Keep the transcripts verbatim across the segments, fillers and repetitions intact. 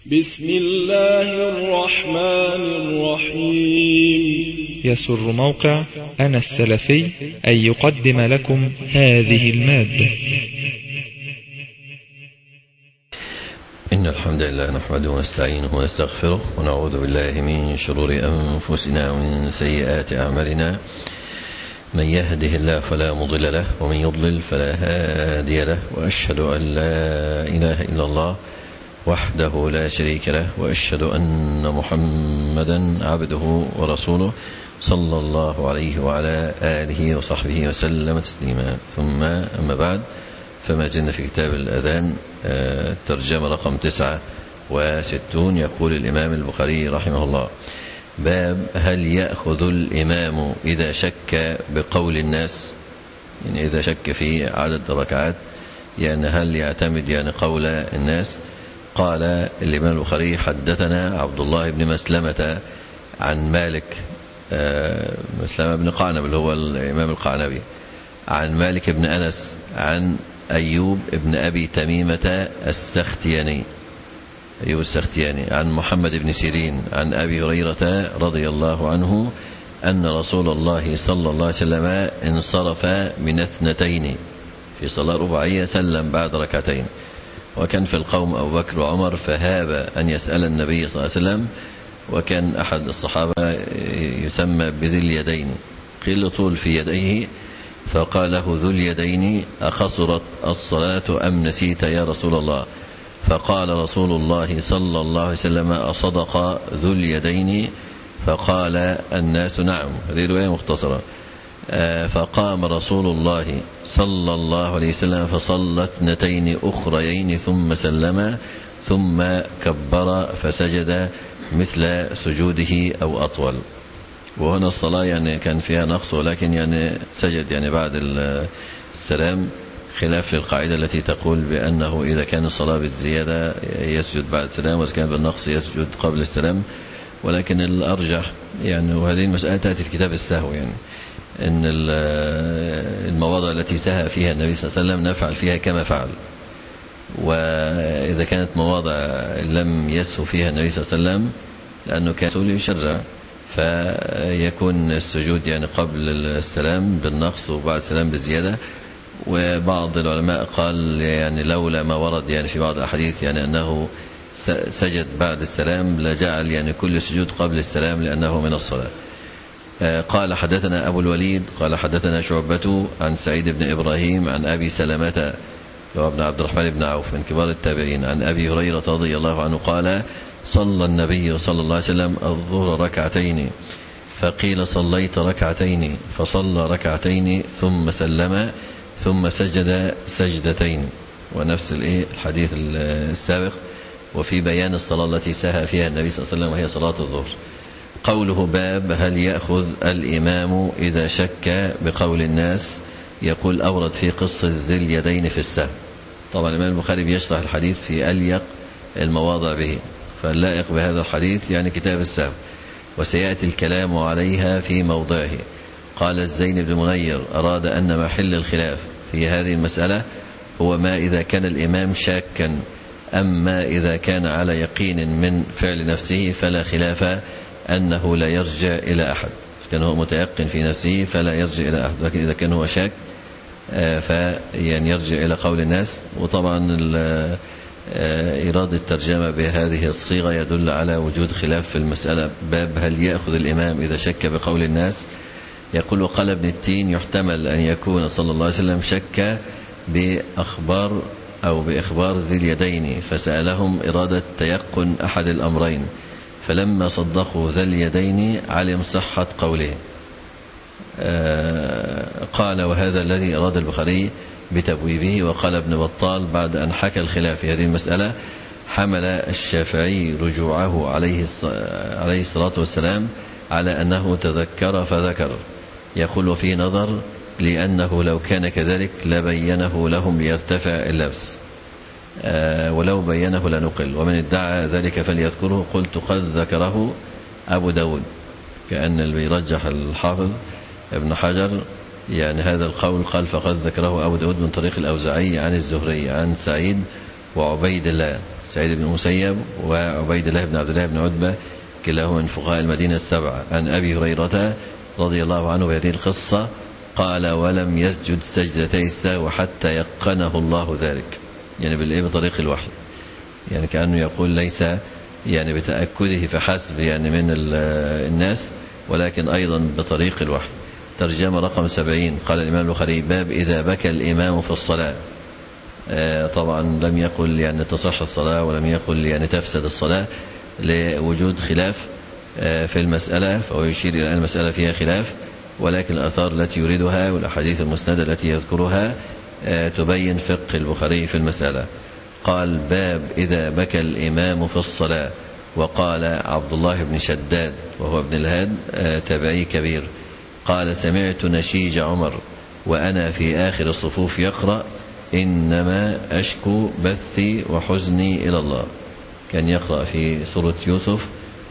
بسم الله الرحمن الرحيم. يسر موقع أنا السلفي أن يقدم لكم هذه المادة. إن الحمد لله نحمده ونستعينه ونستغفره ونعوذ بالله من شرور أنفسنا ومن سيئات أعمالنا. من يهده الله فلا مضل له ومن يضلل فلا هادي له، وأشهد أن لا إله إلا الله وحده لا شريك له، وأشهد أن محمدا عبده ورسوله صلى الله عليه وعلى آله وصحبه وسلم تسليما. ثم أما بعد، فما زلنا في كتاب الأذان، ترجمة رقم تسعة وستون. يقول الإمام البخاري رحمه الله: باب هل يأخذ الإمام إذا شك بقول الناس، يعني إذا شك في عدد الركعات، يعني هل يعتمد يعني قول الناس؟ قال الإمام البخاري: حدثنا عبد الله بن مسلمة عن مالك، مسلمة بن قعنب اللي هو الإمام القعنبي، عن مالك بن أنس عن أيوب بن أبي تميمة السختياني أيوب السختياني عن محمد بن سيرين عن أبي هريرة رضي الله عنه أن رسول الله صلى الله عليه وسلم انصرف من اثنتين في صلاة رباعية، سلم بعد ركعتين، وكان في القوم أبو بكر وعمر، فهاب أن يسأل النبي صلى الله عليه وسلم، وكان أحد الصحابة يسمى بذي اليدين، قيل طول في يديه، فقال له ذو اليدين: أخسرت الصلاة أم نسيت يا رسول الله؟ فقال رسول الله صلى الله عليه وسلم: أصدق ذو اليدين؟ فقال الناس: نعم. هذه رواية مختصرة. فقام رسول الله صلى الله عليه وسلم فصلى اثنتين أخريين ثم سلم، ثم كبر فسجد مثل سجوده أو أطول. وهنا الصلاة يعني كان فيها نقص، ولكن يعني سجد يعني بعد السلام، خلاف للقاعدة التي تقول بأنه إذا كان الصلاة بالزيادة يسجد بعد السلام، وإذا كان بالنقص يسجد قبل السلام. ولكن الأرجح يعني، وهذه المسألة تأتي في كتاب السهو، يعني أن المواضع التي سهى فيها النبي صلى الله عليه وسلم نفعل فيها كما فعل، وإذا كانت مواضع لم يسهو فيها النبي صلى الله عليه وسلم لأنه كان سهل يشرع، فيكون السجود يعني قبل السلام بالنقص وبعد السلام بالزيادة. وبعض العلماء قال يعني لولا ما ورد يعني في بعض الأحاديث يعني أنه سجد بعد السلام لجعل يعني كل سجود قبل السلام لأنه من الصلاة. قال حدثنا أبو الوليد قال حدثنا شعبة عن سعيد بن إبراهيم عن أبي سلمة وابن عبد الرحمن بن عوف من كبار التابعين عن أبي هريرة رضي الله عنه قال: صلى النبي صلى الله عليه وسلم الظهر ركعتين، فقيل: صليت ركعتين؟ فصلى ركعتين ثم سلم ثم سجد سجدتين. ونفس الحديث السابق، وفي بيان الصلاة التي سهى فيها النبي صلى الله عليه وسلم وهي صلاة الظهر. قوله: باب هل يأخذ الإمام إذا شك بقول الناس، يقول أورد في قصة ذي اليدين في السهو. طبعا الإمام البخاري بيشرح الحديث في أليق المواضع به، فاللائق بهذا الحديث يعني كتاب السهو، وسيأتي الكلام عليها في موضعه. قال الزين بن منير: أراد أن محل الخلاف في هذه المسألة هو ما إذا كان الإمام شاكا، أما إذا كان على يقين من فعل نفسه فلا خلاف أنه لا يرجع إلى أحد. كان هو متيقن في نفسه فلا يرجع إلى أحد، لكن إذا كان هو شاك فيعني يرجع إلى قول الناس. وطبعا إرادة الترجمة بهذه الصيغة يدل على وجود خلاف في المسألة. باب هل يأخذ الإمام إذا شك بقول الناس. يقول: وقال ابن التين: يحتمل أن يكون صلى الله عليه وسلم شك بأخبار أو بإخبار ذي اليدين، فسألهم إرادة تيقن أحد الأمرين، فلما صدقوا ذا اليدين علم صحة قوله. آه قال: وهذا الذي أراد البخاري بتبويبه. وقال ابن بطال بعد أن حكى الخلاف في هذه المسألة: حمل الشافعي رجوعه عليه عليه الصلاة والسلام على أنه تذكر فذكر. يقول: وفي نظر، لأنه لو كان كذلك لبينه لهم ليرتفع اللبس، آه ولو بينه لنقل، ومن ادعى ذلك فليذكره. قلت: قد ذكره أبو داود. كأن اللي بيرجح الحافظ ابن حجر يعني هذا القول، قال: فقد ذكره أبو داود من طريق الأوزاعي عن الزهري عن سعيد وعبيد الله. سعيد بن المسيب وعبيد الله بن عبد الله بن عتبة كلاهما من فقهاء المدينة السبعة، عن أبي هريرة رضي الله عنه بهذه القصة قال ولم يسجد سجدتي السهو حتى يقنه الله ذلك، يعني بالإيه بطريق الوحي، يعني كأنه يقول ليس يعني بتأكده فحسب يعني من الناس، ولكن أيضا بطريق الوحي. ترجمة رقم سبعين. قال الإمام البخاري باب إذا بكى الإمام في الصلاة. آه طبعا لم يقل يعني تصح الصلاة ولم يقل يعني تفسد الصلاة لوجود خلاف آه في المسألة، فهو يشير إلى أن المسألة فيها خلاف، ولكن الآثار التي يريدها والأحاديث المسندة التي يذكرها آه تبين فقه البخاري في المسألة. قال باب إذا بكى الإمام في الصلاة. وقال عبد الله بن شداد وهو ابن الهاد آه تابعي كبير قال سمعت نشيج عمر وأنا في آخر الصفوف يقرأ إنما أشكو بثي وحزني إلى الله. كان يقرأ في سورة يوسف،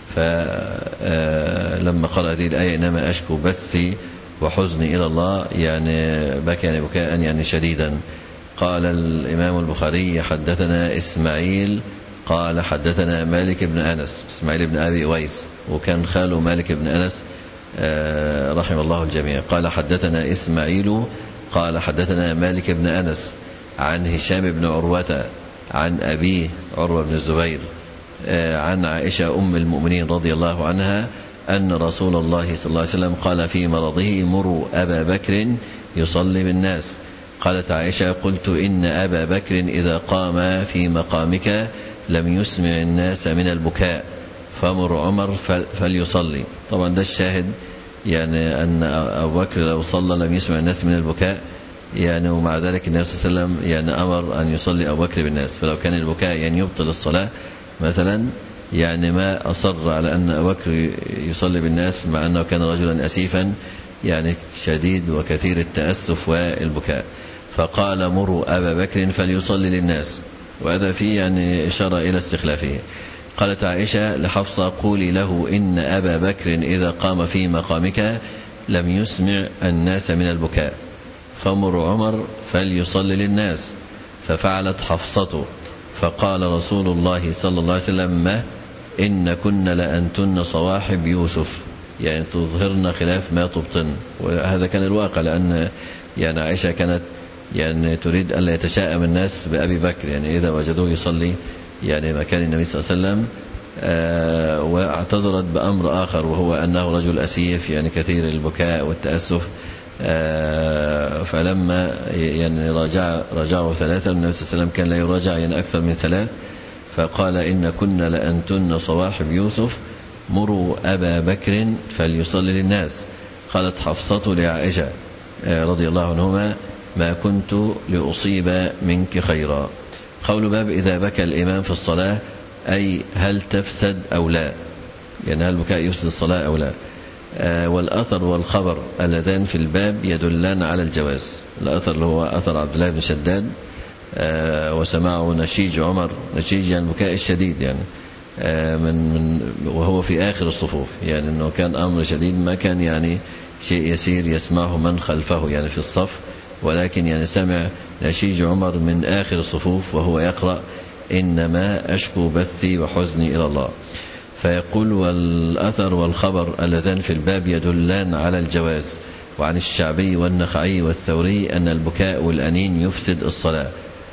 فلما قرأ هذه الآية إنما أشكو بثي وحزني إلى الله يعني بكى بكاء يعني شديدا. قال الإمام البخاري حدثنا إسماعيل قال حدثنا مالك بن أنس، إسماعيل بن أبي ويس وكان خاله مالك بن أنس رحم الله الجميع. قال حدثنا إسماعيل قال حدثنا مالك بن أنس عن هشام بن عروة عن أبيه عروة بن الزبير عن عائشة أم المؤمنين رضي الله عنها أن رسول الله صلى الله عليه وسلم قال في مرضه مروا أبا بكر يصلي بالناس. قالت عائشة قلت إن أبا بكر إذا قام في مقامك لم يسمع الناس من البكاء فمر عمر فليصلي. طبعا ده الشاهد يعني أن أبو بكر لو صلى لم يسمع الناس من البكاء يعني، ومع ذلك النبي صلى الله عليه وسلم يعني أمر أن يصلي أبو بكر بالناس، فلو كان البكاء يعني يبطل الصلاة مثلا يعني ما أصر على أن أبو بكر يصلي بالناس مع أنه كان رجلا أسيفا يعني شديد وكثير التأسف والبكاء. فقال مروا أبا بكر فليصلي للناس، وهذا فيه يعني إشارة إلى استخلافه. قالت عائشة لحفصة قولي له إن أبا بكر إذا قام في مقامك لم يسمع الناس من البكاء فمر عمر فليصلي للناس. ففعلت حفصة فقال رسول الله صلى الله عليه وسلم ما إن كن لأنتن صواحب يوسف، يعني تظهرن خلاف ما تبطن. وهذا كان الواقع، لأن يعني عائشة كانت يعني تريد أن لا يتشائم الناس بأبي بكر، يعني إذا وجدوه يصلي يعني مكان النبي صلى الله عليه وسلم. آه واعتذرت بأمر آخر وهو أنه رجل أسيف يعني كثير البكاء والتأسف. آه فلما يعني رجع رجعوا ثلاثة، النبي صلى الله عليه وسلم كان لا يراجع يعني أكثر من ثلاث، فقال إن كنا لأنتن صواحب يوسف مروا أبا بكر فليصلي للناس. قالت حفصة لعائشة آه رضي الله عنهما ما كنت لأصيب منك خيرا. قول باب إذا بكى الإمام في الصلاة أي هل تفسد أو لا، يعني هل بكاء يفسد الصلاة أو لا. آه والأثر والخبر اللذان في الباب يدلان على الجواز. الأثر اللي هو أثر عبد الله بن شداد آه وسماعه نشيج عمر، نشيج يعني البكاء الشديد يعني آه من من وهو في آخر الصفوف، يعني أنه كان أمر شديد، ما كان يعني شيء يسير يسمعه من خلفه يعني في الصف، ولكن يعني سمع نشيج عمر من آخر الصفوف وهو يقرأ إنما أشكو بثي وحزني إلى الله. فيقول والأثر والخبر اللذان في الباب يدلان على الجواز. وعن الشعبي والنخعي والثوري أن البكاء والأنين يفسد الصلاة.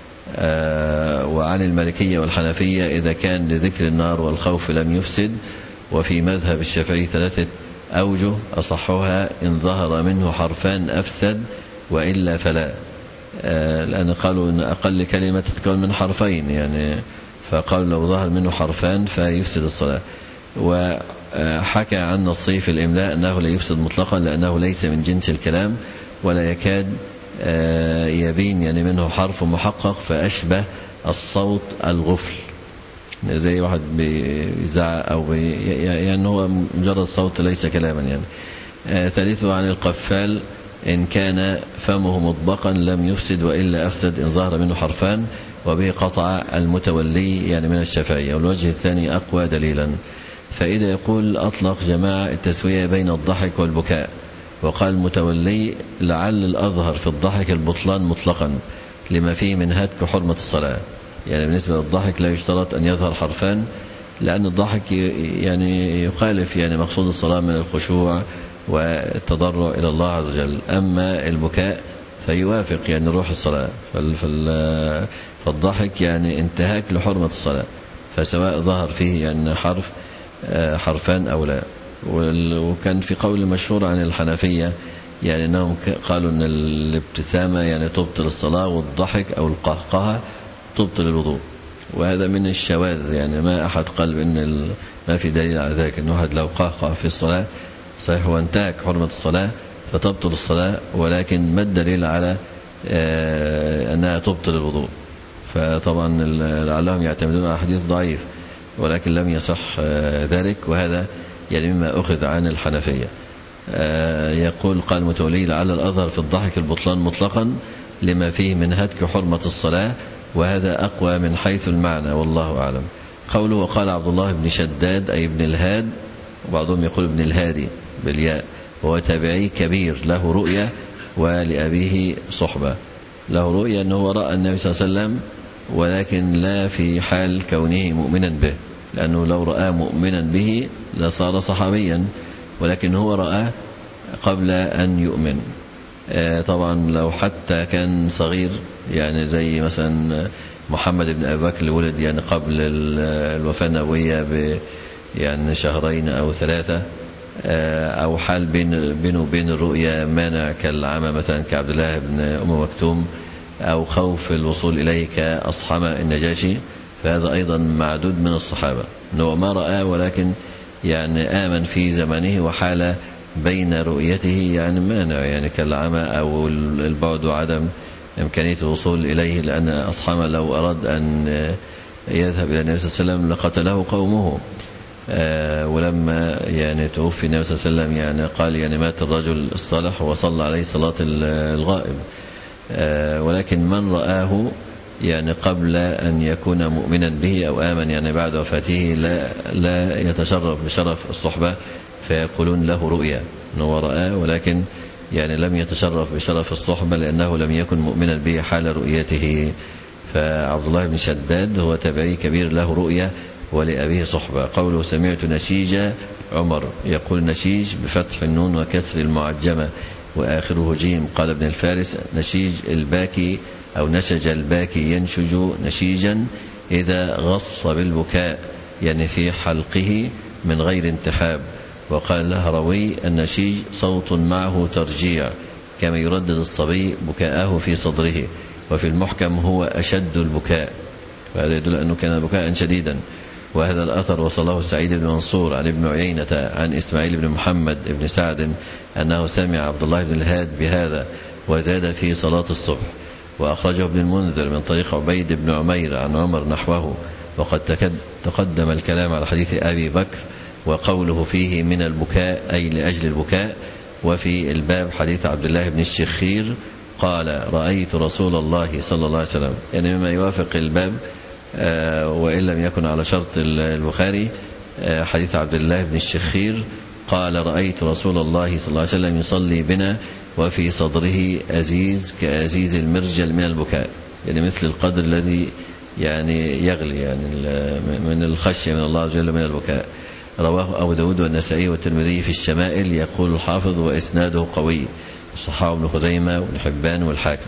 آه وعن المالكية والحنفية إذا كان لذكر النار والخوف لم يفسد. وفي مذهب الشافعي ثلاثة أوجه أصحها إن ظهر منه حرفان أفسد وإلا فلا، آه لأن قالوا إن أقل كلمة تتكون من حرفين يعني، فقالوا لو ظهر منه حرفان فيفسد الصلاة. وحكى عن نصي في الإملاء أنه لا يفسد مطلقا لأنه ليس من جنس الكلام ولا يكاد آه يبين يعني منه حرف محقق فأشبه الصوت الغفل، زي واحد بيزعق أو بي يعني هو مجرد صوت ليس كلاما يعني. آه ثالثه عن القفال إن كان فمه مطبقا لم يفسد وإلا أفسد إن ظهر منه حرفان، وبه قطع المتولي يعني من الشافعية. والوجه الثاني أقوى دليلا. فإذا يقول أطلق جماعة التسوية بين الضحك والبكاء، وقال المتولي لعل الأظهر في الضحك البطلان مطلقا لما فيه من هتك حرمة الصلاة، يعني بالنسبة للضحك لا يشترط أن يظهر حرفان، لأن الضحك يعني يخالف يعني مقصود الصلاة من الخشوع والتضرع إلى الله عز وجل. أما البكاء فيوافق يعني روح الصلاة، فالضحك يعني انتهاك لحرمة الصلاة، فسواء ظهر فيه يعني حرف حرفان أو لا. وكان في قول مشهور عن الحنفية يعني أنهم قالوا أن الابتسامة يعني تبطل الصلاة، والضحك أو القهقهة تبطل الوضوء، وهذا من الشواذ. يعني ما أحد قال بأن ما في دليل على ذلك، أن واحد لو قهقه في الصلاة صحيح وانتهك حرمة الصلاة فتبطل الصلاة، ولكن ما الدليل على أنها تبطل الوضوء؟ فطبعا لعلهم يعتمدون على حديث ضعيف، ولكن لم يصح ذلك، وهذا يعني مما أخذ عن الحنفية. يقول قال المتولي: لعل الأظهر في الضحك البطلان مطلقا لما فيه من هتك حرمة الصلاة، وهذا أقوى من حيث المعنى، والله أعلم. قوله: وقال عبد الله بن شداد أي ابن الهاد، وبعضهم يقول ابن الهادي بالياء، وهو تابعي كبير له رؤية ولأبيه صحبة. له رؤية أنه رأى النبي صلى الله عليه وسلم، ولكن لا في حال كونه مؤمنا به، لأنه لو رأى مؤمنا به لصار صحابيا، ولكن هو رأى قبل أن يؤمن. طبعا لو حتى كان صغير يعني زي مثلا محمد بن أبي بكر اللي ولد يعني قبل الوفاة النبوية ب يعني شهرين أو ثلاثة، أو حال بين بينه وبين الرؤيا مانع كالعمى مثلا كعبد الله بن أم مكتوم، أو خوف الوصول إليه كأصحم النجاشي، فهذا أيضا معدود من الصحابة أنه ما رأى ولكن يعني آمن في زمانه، وحال بين رؤيته يعني مانع يعني كالعمى أو البعد وعدم إمكانية الوصول إليه، لأن أصحابه لو أراد أن يذهب إلى النبي صلى الله عليه وسلم لقتله قومه. آه ولما يعني توفي النبي صلى الله عليه وسلم يعني قال يعني مات الرجل الصالح وصلى عليه صلاة الغائب. آه ولكن من رآه يعني قبل أن يكون مؤمنا به أو آمن يعني بعد وفاته لا, لا يتشرف بشرف الصحبة، فيقولون له رؤيا أنه رآه، ولكن يعني لم يتشرف بشرف الصحبة لأنه لم يكن مؤمنا به حال رؤيته. فعبد الله بن شداد هو تابعي كبير له رؤيا ولأبيه صحبة. قوله: سمعت نشيج عمر، يقول نشيج بفتح النون وكسر المعجمة وآخره جيم. قال ابن الفارس: نشيج الباكي أو نشج الباكي ينشج نشيجا إذا غص بالبكاء، يعني في حلقه من غير انتحاب. وقال الهروي: النشيج صوت معه ترجيع، كما يردد الصبي بكاءه في صدره، وفي المحكم هو أشد البكاء، وهذا يدل أنه كان بكاء شديدا. وهذا الأثر وصله سعيد بن منصور عن ابن عيينة عن إسماعيل بن محمد بن سعد أنه سمع عبد الله بن الهاد بهذا وزاد في صلاة الصبح. وأخرجه ابن المنذر من طريق عبيد بن عمير عن عمر نحوه، وقد تقدم الكلام على حديث أبي بكر وقوله فيه من البكاء أي لأجل البكاء. وفي الباب حديث عبد الله بن الشخير قال: رأيت رسول الله صلى الله عليه وسلم، يعني مما يوافق الباب وإن لم يكن على شرط البخاري. حديث عبد الله بن الشخير قال: رأيت رسول الله صلى الله عليه وسلم يصلي بنا وفي صدره أزيز كأزيز المرجل من البكاء، يعني مثل القدر الذي يعني يغلي يعني من الخشية من الله عز وجل من البكاء. رواه أبو داود والنسائي والترمذي في الشمائل. يقول الحافظ: وإسناده قوي، الصحابة ابن خزيمة وابن حبان والحاكم.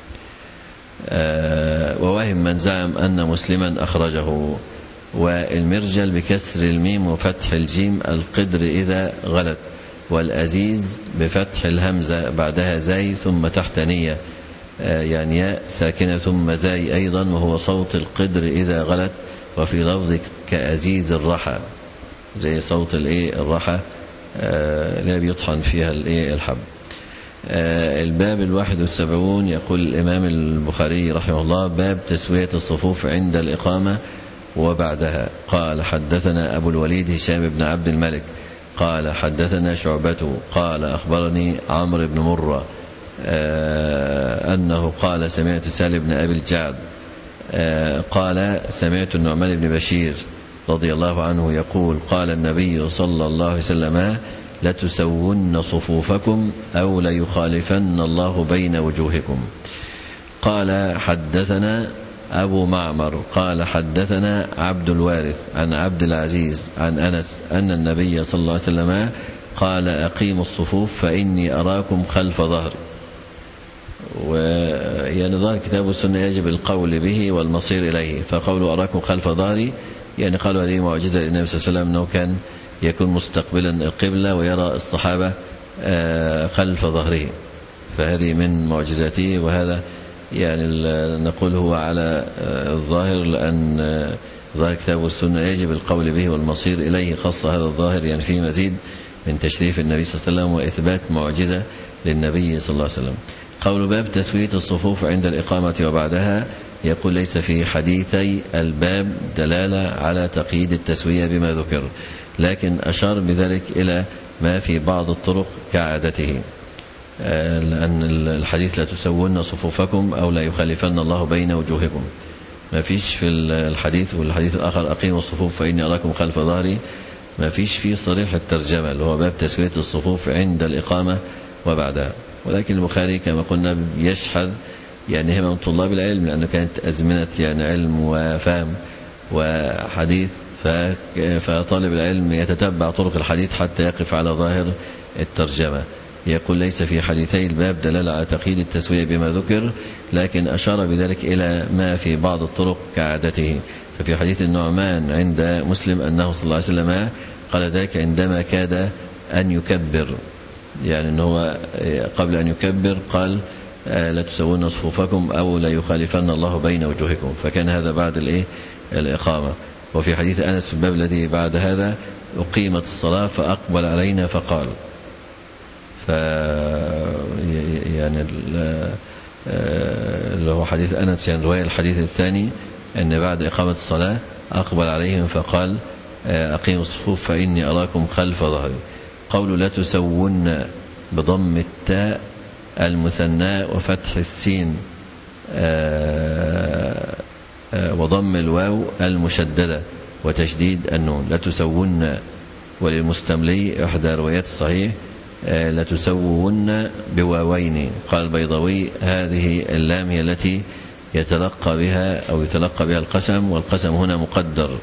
آه ووهم من زعم أن مسلما أخرجه. والمرجل بكسر الميم وفتح الجيم القدر إذا غلت، والأزيز بفتح الهمزة بعدها زاي ثم تحت نية آه يعني ياء ساكنة ثم زاي أيضا، وهو صوت القدر إذا غلت. وفي لفظ كأزيز الرحى، زي صوت الايه الرحى آه اللي بيطحن فيها الايه الحب. آه الباب الواحد والسبعون. يقول الإمام البخاري رحمه الله: باب تسوية الصفوف عند الإقامة وبعدها. قال: حدثنا أبو الوليد هشام بن عبد الملك قال: حدثنا شعبة قال: أخبرني عمرو بن مرة آه أنه قال: سمعت سالم بن أبي الجعد آه قال: سمعت النعمان بن بشير رضي الله عنه يقول: قال النبي صلى الله عليه وسلم: لتسون صفوفكم أو ليخالفن الله بين وجوهكم. قال: حدثنا أبو معمر قال حدثنا عبد الوارث عن عبد العزيز عن أنس أن النبي صلى الله عليه وسلم قال أقيموا الصفوف فإني أراكم خلف ظهري. ويعني ظاهر كتاب السنة يجب القول به والمصير إليه، فقوله أراكم خلف ظهري يعني قالوا هذه معجزة للنبي صلى الله عليه وسلم أنه كان يكون مستقبلا القبلة ويرى الصحابة خلف ظهره، فهذه من معجزاته. وهذا يعني نقول هو على الظاهر، لأن ظاهر كتاب السنة يجب القول به والمصير إليه، خاصة هذا الظاهر يعني فيه مزيد من تشريف النبي صلى الله عليه وسلم وإثبات معجزة للنبي صلى الله عليه وسلم. قول باب تسوية الصفوف عند الإقامة وبعدها، يقول ليس في حديثي الباب دلالة على تقييد التسوية بما ذكر، لكن أشار بذلك إلى ما في بعض الطرق كعادته، لأن الحديث لا تسوون صفوفكم أو لا يخالفن الله بين وجوهكم، ما فيش في الحديث. والحديث الآخر أقيموا الصفوف فإني أراكم خلف ظهري، ما فيش فيه صريح الترجمة اللي هو باب تسوية الصفوف عند الإقامة وبعدها. ولكن البخاري كما قلنا يشحذ يعني همم طلاب العلم، لأنه كانت أزمنة يعني علم وفهم وحديث، فطالب العلم يتتبع طرق الحديث حتى يقف على ظاهر الترجمة. يقول ليس في حديثي الباب دلالة على تقييد التسوية بما ذكر، لكن أشار بذلك إلى ما في بعض الطرق كعادته. ففي حديث النعمان عند مسلم أنه صلى الله عليه وسلم قال ذلك عندما كاد أن يكبر، يعني أنه قبل أن يكبر قال لا تسوون صفوفكم أو لا يخالفن الله بين وجوهكم، فكان هذا بعد الإيه الإقامة. وفي حديث أنس في الباب الذي بعد هذا أقيمت الصلاة فأقبل علينا فقال، ف يعني اللي هو حديث أنس يعني رواية الحديث الثاني أن بعد إقامة الصلاة أقبل عليهم فقال أقيموا الصفوف فإني أراكم خلف ظهري. قول لا تسون بضم التاء المثناء وفتح السين وضم الواو المشددة وتشديد النون، لا تسون. وللمستملي إحدى روايات الصحيح لا تسون بواوين. قال البيضاوي هذه اللام هي التي يتلقى بها أو يتلقى بها القسم، والقسم هنا مقدر،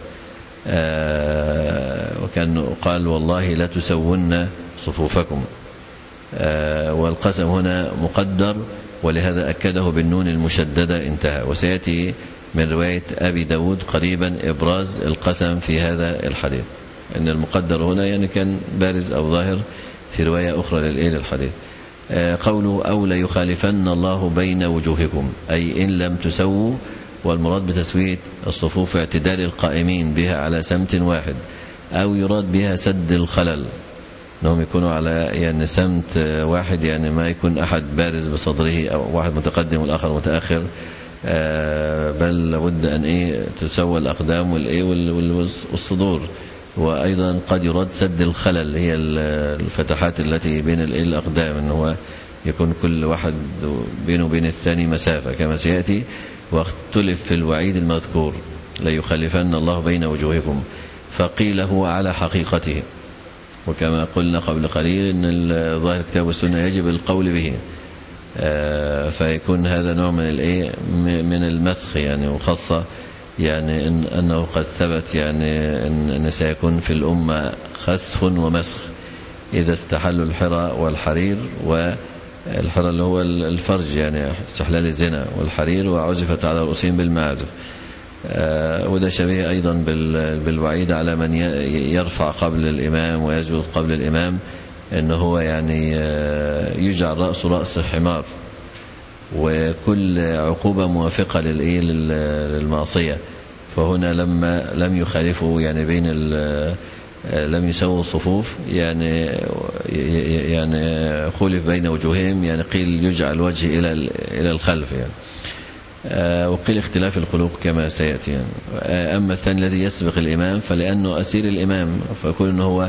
وكان قال والله لا تسون صفوفكم، والقسم هنا مقدر، ولهذا أكده بالنون المشددة انتهى. وسيأتي من رواية أبي داود قريبا إبراز القسم في هذا الحديث، أن المقدر هنا يعني كان بارز أو ظاهر في رواية أخرى للحديث. قوله أو لا يخالفن الله بين وجوهكم، أي إن لم تسووا، والمراد بتسوية الصفوف اعتدال القائمين بها على سمت واحد، أو يراد بها سد الخلل، أنهم يكونوا على يعني سمت واحد، يعني ما يكون أحد بارز بصدره أو واحد متقدم والآخر متأخر، بل لابد أن إيه تسوى الأقدام والإيه والصدور. وأيضا قد يراد سد الخلل، هي الفتحات التي بين الأقدام، أنه هو يكون كل واحد بينه وبين الثاني مسافة كما سيأتي. واختلف في الوعيد المذكور لا يخالفن الله بين وجوهكم، فقيل هو على حقيقته، وكما قلنا قبل قليل أن ظاهر كتاب السنة يجب القول به، فيكون هذا نوع من الإيه من المسخ يعني، وخاصة يعني إن أنه قد ثبت يعني أن سيكون في الأمة خسف ومسخ إذا استحلوا الحرى والحرير، والحرى اللي هو الفرج يعني استحلال الزنا، والحرير وعزفت على رؤوسهم بالمعازف. وده شبيه أيضا بالوعيد على من يرفع قبل الإمام ويسجد قبل الإمام، أنه هو يعني يجعل رأسه رأس حمار، وكل عقوبة موافقة للمعصية. فهنا لما لم يخالفوا يعني بين لم يسووا الصفوف يعني يعني خلف بين وجوههم، يعني قيل يجعل الوجه إلى إلى الخلف يعني، وقيل اختلاف الخلق كما سيأتي يعني. أما الثاني الذي يسبق الإمام فلأنه أسير الإمام، فكل أنه هو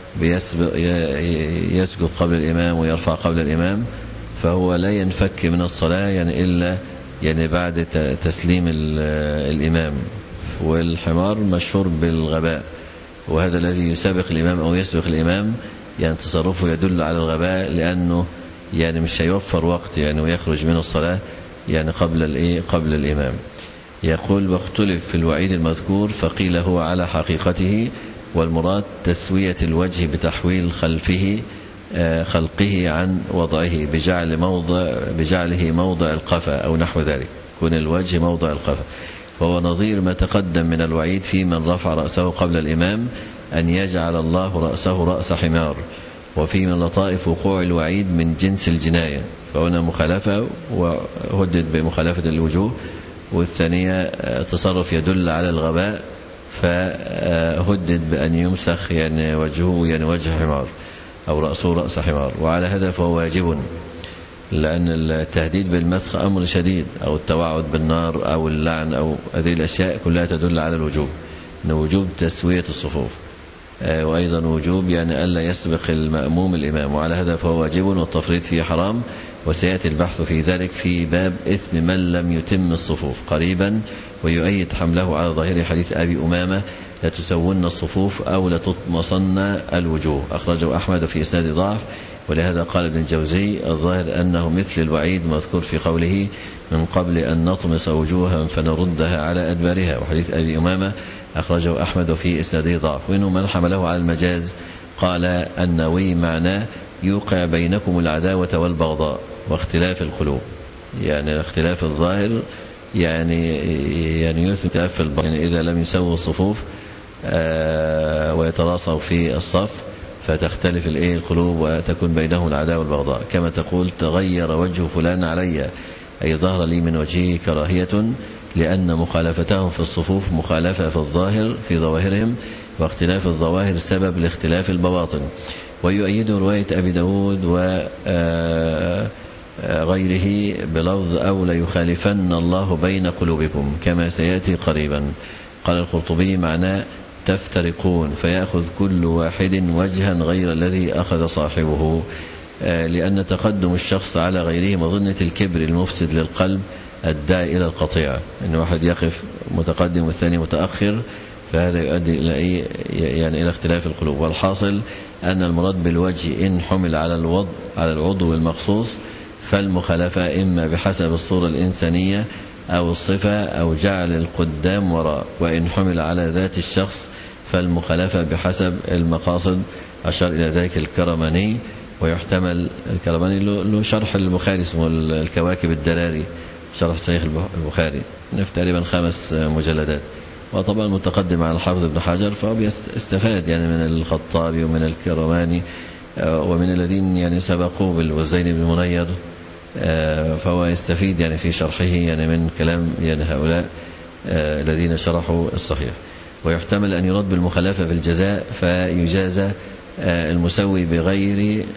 يسجد قبل الإمام ويرفع قبل الإمام، فهو لا ينفك من الصلاة يعني إلا يعني بعد تسليم الإمام. والحمار مشهور بالغباء، وهذا الذي يسابق الإمام أو يسبق الإمام يعني تصرفه يدل على الغباء، لأنه يعني مش هيوفر وقت يعني ويخرج من الصلاة يعني قبل الإيه قبل الإمام. يقول واختلف في الوعيد المذكور فقيل هو على حقيقته، والمراد تسوية الوجه بتحويل خلفه خلقه عن وضعه بجعل موضع بجعله موضع القفا أو نحو ذلك، يكون الوجه موضع القفا. فهو نظير ما تقدم من الوعيد في من رفع رأسه قبل الإمام أن يجعل الله رأسه رأس حمار، وفي من لطائف وقوع الوعيد من جنس الجناية، فهنا مخالفة وهدد بمخالفة الوجوه، والثانية تصرف يدل على الغباء فهدد بأن يمسخ يعني وجهه يعني وجه حمار أو رأسه رأس حمار. وعلى هذا فهو واجب، لأن التهديد بالمسخ أمر شديد، أو التوعد بالنار أو اللعن أو هذه الأشياء كلها تدل على الوجوب، أن وجوب تسوية الصفوف، وأيضا وجوب يعني ألا يسبق المأموم الإمام. وعلى هذا فهو واجب، والتفريط فيه حرام، وسيأتي البحث في ذلك في باب إثم من لم يتم الصفوف قريبا، ويؤيد حمله على ظاهر حديث أبي أمامة لتسون الصفوف أو لتطمصن الوجوه، أخرجه أحمد في إسناد ضعف. ولهذا قال ابن الجوزي الظاهر أنه مثل الوعيد مذكور في قوله من قبل أن نطمس وجوها فنردها على أدبارها، وحديث أبي أمامة أخرجه أحمد في إسناد ضعف. وإنه من حمله على المجاز قال النووي معناه يوقع بينكم العداوة والبغضاء واختلاف القلوب، يعني اختلاف الظاهر يعني يعني يثبت في الباطن، يعني إذا لم يسووا الصفوف آه ويتراصوا في الصف فتختلف الايه القلوب وتكون بينهم العداوة والبغضاء. كما تقول تغير وجه فلان علي، أي ظهر لي من وجهه كراهية، لأن مخالفتهم في الصفوف مخالفة في الظاهر في ظواهرهم، واختلاف الظواهر سبب لاختلاف البواطن. ويؤيد رواية أبي داود وغيره بلفظ أو ليخالفن الله بين قلوبكم كما سيأتي قريبا. قال القرطبي معناه تفترقون فيأخذ كل واحد وجها غير الذي أخذ صاحبه، لأن تقدم الشخص على غيره مظنة الكبر المفسد للقلب الداعي إلى القطيعة، إن واحد يقف متقدم والثاني متأخر، فهذا يؤدي إلى يعني إلى اختلاف القلوب. والحاصل أن المراد بالوجه إن حمل على الوضع على العضو المخصوص فالمخالفة إما بحسب الصورة الإنسانية أو الصفة أو جعل القدام وراء، وإن حمل على ذات الشخص فالمخالفة بحسب المقاصد. أشار إلى ذلك الكرماني، ويحتمل الكرماني له شرح البخاري اسمه الكواكب الدراري، شرح صحيح البخاري تقريبا خمس مجلدات، وطبعا متقدم على الحافظ ابن حجر، فهو بيستفاد يعني من الخطابي ومن الكرماني ومن الذين يعني سبقوا بالوزين بن منير، فهو يستفيد يعني في شرحه يعني من كلام يعني هؤلاء الذين شرحوا الصحيح. ويحتمل أن يرد بالمخالفة في الجزاء فيجازى المسوي بغير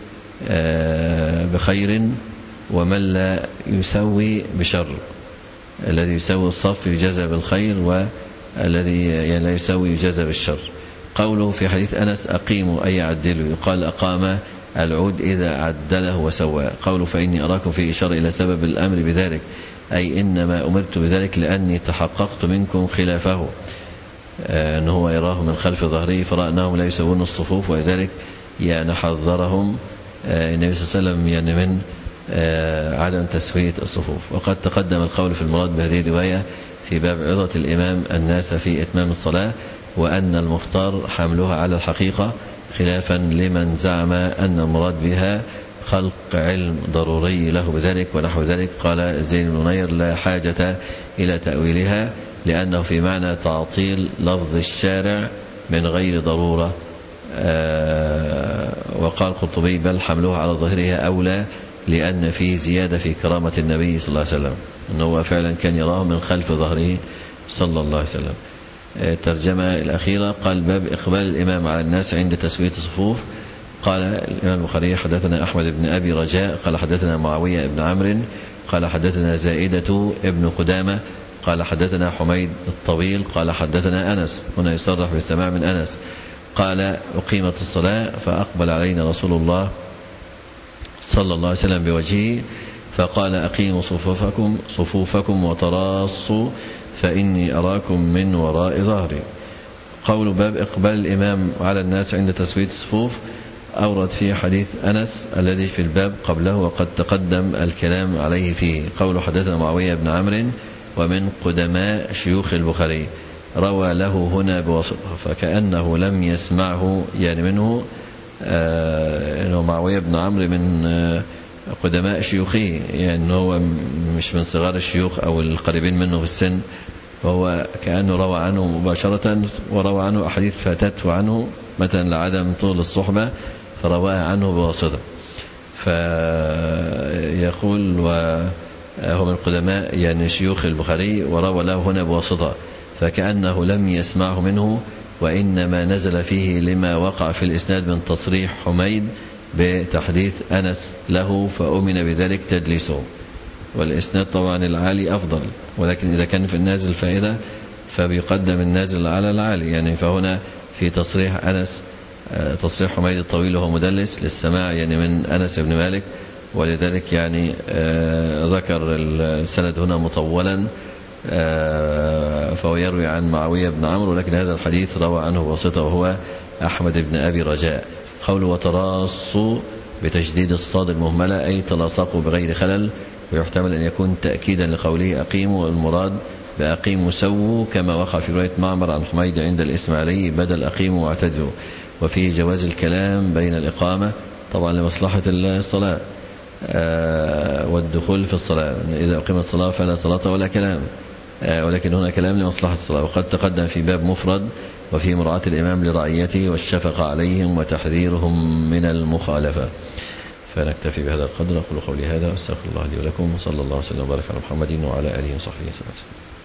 بخير، ومن لا يسوي بشر، الذي يسوي الصف يجازى بالخير، والذي يعني لا يسوي يجازى بالشر. قوله في حديث أنس أقيموا أي عدلوا، يقال أقام العود إذا عدله وسواه. قوله فإني أراكم في إشارة إلى سبب الأمر بذلك، أي إنما أمرت بذلك لأني تحققت منكم خلافه، أنه هو يراه من خلف ظهره فرأى أنهم لا يسوون الصفوف، ولذلك يعني حذرهم النبي صلى الله عليه وسلم يعني من عدم تسوية الصفوف. وقد تقدم القول في المراد بهذه الرواية في باب عظة الإمام الناس في إتمام الصلاة، وأن المختار حملها على الحقيقة خلافا لمن زعم أن المراد بها خلق علم ضروري له بذلك ونحو ذلك. قال زين بن منير لا حاجة إلى تأويلها، لأنه في معنى تعطيل لفظ الشارع من غير ضرورة. وقال القرطبي بل حملها على ظاهرها أولى، لأن فيه زيادة في كرامة النبي صلى الله عليه وسلم، أنه فعلا كان يراه من خلف ظهره صلى الله عليه وسلم. الترجمة الأخيرة قال باب إقبال الإمام على الناس عند تسوية الصفوف. قال الإمام البخاري حدثنا أحمد بن أبي رجاء قال حدثنا معاوية بن عمرو قال حدثنا زائدة ابن قدامة قال حدثنا حميد الطويل قال حدثنا أنس، هنا يصرح بالسماع من أنس قال أقيمت الصلاة فأقبل علينا رسول الله صلى الله عليه وسلم بوجهه فقال أقيموا صفوفكم صفوفكم وتراصوا فإني أراكم من وراء ظهري. قول باب إقبال الإمام على الناس عند تسوية الصفوف أورد فيه حديث أنس الذي في الباب قبله، وقد تقدم الكلام عليه فيه. قول حدثنا معاوية بن عمرو ومن قدماء شيوخ البخاري، روى له هنا بواسطة، فكأنه لم يسمعه يعني منه، آه معاوية بن عمرو من آه قدماء شيوخه، يعني هو مش من صغار الشيوخ أو القريبين منه في السن، وهو كأنه روى عنه مباشرة، وروى عنه أحاديث فاتته عنه مثلا لعدم طول الصحبة فرواها عنه بواسطة. فيقول وهو من قدماء يعني شيوخ البخاري وروى له هنا بواسطة، فكأنه لم يسمعه منه، وإنما نزل فيه لما وقع في الإسناد من تصريح حميد بتحديث أنس له، فأمن بذلك تدليسه. والإسناد طبعا العالي أفضل، ولكن إذا كان في النازل فائدة فبيقدم النازل على العالي، يعني فهنا في تصريح أنس تصريح حميد الطويل وهو مدلس للسماع يعني من أنس بن مالك، ولذلك يعني ذكر السند هنا مطولا، فهو يروي عن معاوية بن عمرو، ولكن هذا الحديث روى عنه بواسطة وهو أحمد بن أبي رجاء. قوله وتراصوا بتشديد الصاد المهملة أي تلاصقوا بغير خلل، ويحتمل أن يكون تأكيدا لقوله أقيموا، المراد بأقيموا سووا، كما وقع في رواية معمر عن حميد عند الإسماعيلي بدل أقيموا واعتدلوا. وفيه جواز الكلام بين الإقامة طبعا لمصلحة الصلاة والدخول في الصلاة، إذا أقيمت الصلاة فلا صلاة ولا كلام، ولكن هنا كلام لمصلحة الصلاة. وقد تقدم في باب مفرد وفي مراعاة الإمام لرعيته والشفقة عليهم وتحذيرهم من المخالفة. فنكتفي بهذا القدر. أقول قولي هذا واستغفر الله لي ولكم، وصلى الله وسلم وبارك على محمد وعلى آله وصحبه وسلم.